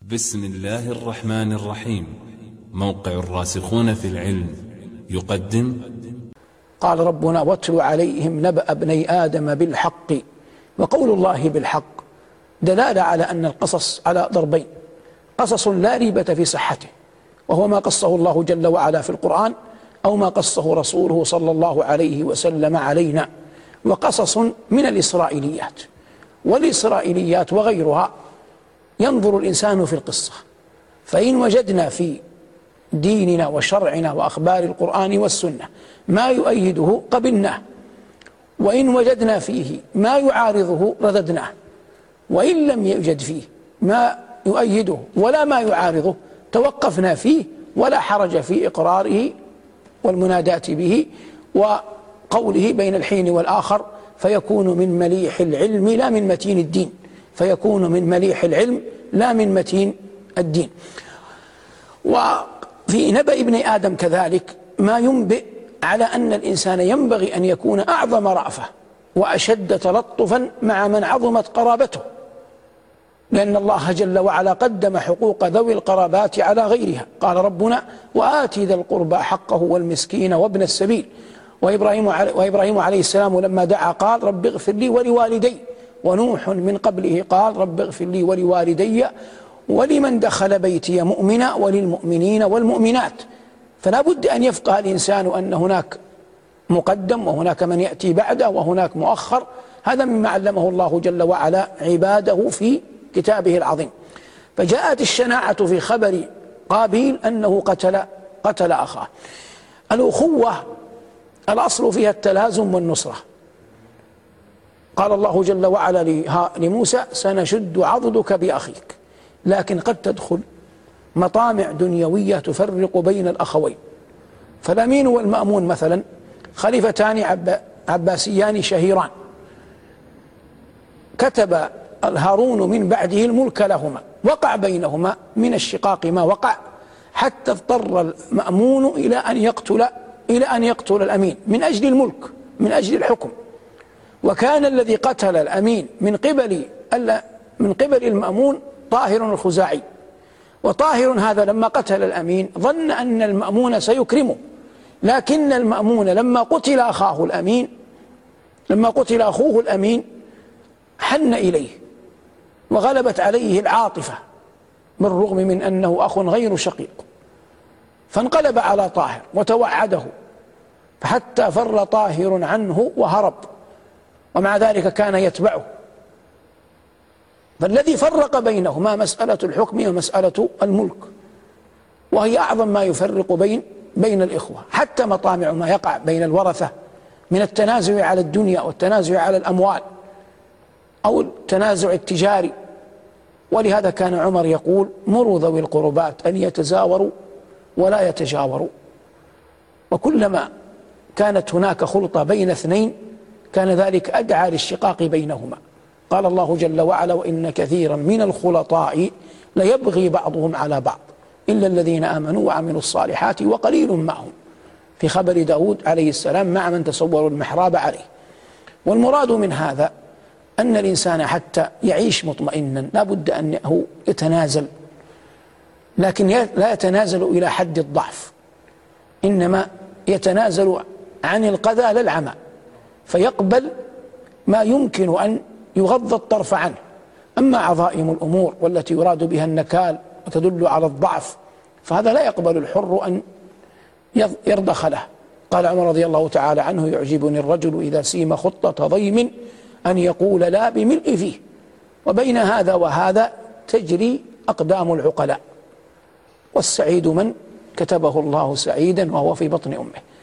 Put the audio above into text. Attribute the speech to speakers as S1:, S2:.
S1: بسم الله الرحمن الرحيم. موقع الراسخون في العلم يقدم.
S2: قال ربنا: واتل عليهم نبأ ابني آدم بالحق. وقول الله بالحق دلالة على أن القصص على ضربين: قصص لا ريبة في صحته، وهو ما قصه الله جل وعلا في القرآن أو ما قصه رسوله صلى الله عليه وسلم علينا، وقصص من الإسرائيليات. والإسرائيليات وغيرها ينظر الإنسان في القصة، فإن وجدنا في ديننا وشرعنا وأخبار القرآن والسنة ما يؤيده قبلناه، وإن وجدنا فيه ما يعارضه رددناه، وإن لم يوجد فيه ما يؤيده ولا ما يعارضه توقفنا فيه، ولا حرج في إقراره والمناداة به وقوله بين الحين والآخر، فيكون من مليح العلم لا من متين الدين، فيكون من مليح العلم لا من متين الدين. وفي نبأ ابن آدم كذلك ما ينبئ على أن الإنسان ينبغي أن يكون أعظم رأفة وأشد تلطفا مع من عظمت قرابته، لأن الله جل وعلا قدم حقوق ذوي القرابات على غيرها. قال ربنا: وآت ذا القربى حقه والمسكين وابن السبيل. وإبراهيم عليه السلام لما دعا قال: رب اغفر لي ولوالدي. ونوح من قبله قال: رب اغفر لي ولوالدي ولمن دخل بيتي مؤمنا وللمؤمنين والمؤمنات. فلا بد أن يفقه الإنسان أن هناك مقدم وهناك من يأتي بعده وهناك مؤخر. هذا مما علمه الله جل وعلا عباده في كتابه العظيم. فجاءت الشناعة في خبر قابيل أنه قتل أخاه. الأخوة الأصل فيها التلازم والنصرة. قال الله جل وعلا لموسى: سنشد عضدك بأخيك. لكن قد تدخل مطامع دنيوية تفرق بين الأخوين. فالأمين والمأمون مثلا خليفتان عباسيان شهيران، كتب الهارون من بعده الملك لهما، وقع بينهما من الشقاق ما وقع، حتى اضطر المأمون إلى أن يقتل الأمين من أجل الملك، من أجل الحكم. وكان الذي قتل الأمين من قبل المأمون طاهر الخزاعي. وطاهر هذا لما قتل الأمين ظن أن المأمون سيكرمه، لكن المأمون لما قتل أخوه الأمين حن إليه وغلبت عليه العاطفة، بالرغم من أنه أخ غير شقيق، فانقلب على طاهر وتوعده، فحتى فر طاهر عنه وهرب، ومع ذلك كان يتبعه. فالذي فرق بينهما مسألة الحكم ومسألة الملك، وهي أعظم ما يفرق بين الإخوة. حتى مطامع ما يقع بين الورثة من التنازع على الدنيا والتنازع على الأموال أو التنازع التجاري. ولهذا كان عمر يقول: مروا ذوي القربات أن يتزاوروا ولا يتجاوروا. وكلما كانت هناك خلطة بين اثنين كان ذلك أدعى للشقاق بينهما. قال الله جل وعلا: وإن كثيرا من الخلطاء ليبغي بعضهم على بعض إلا الذين آمنوا وعملوا الصالحات وقليل معهم، في خبر داود عليه السلام مع من تصوروا المحراب عليه. والمراد من هذا أن الإنسان حتى يعيش مطمئنا لا بد أنه يتنازل، لكن لا يتنازل إلى حد الضعف، إنما يتنازل عن القذى لا العمى، فيقبل ما يمكن أن يغض الطرف عنه. أما عظائم الأمور والتي يراد بها النكال وتدل على الضعف فهذا لا يقبل الحر أن يرضخ له. قال عمر رضي الله تعالى عنه: يعجبني الرجل إذا سيم خطة ضيم أن يقول لا بملء فيه. وبين هذا وهذا تجري أقدام العقلاء، والسعيد من كتبه الله سعيدا وهو في بطن أمه.